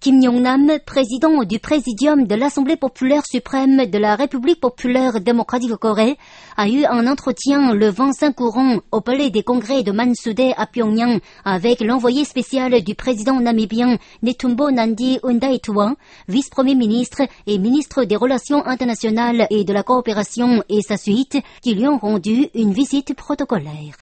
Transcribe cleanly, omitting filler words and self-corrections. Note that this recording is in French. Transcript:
Kim Yong-nam, président du Présidium de l'Assemblée populaire suprême de la République populaire démocratique de Corée, a eu un entretien le 25 courant au Palais des Congrès de Mansudae à Pyongyang avec l'envoyé spécial du président namibien Netumbo Nandi Ndaitwah, vice-premier ministre et ministre des Relations internationales et de la coopération et sa suite, qui lui ont rendu une visite protocolaire.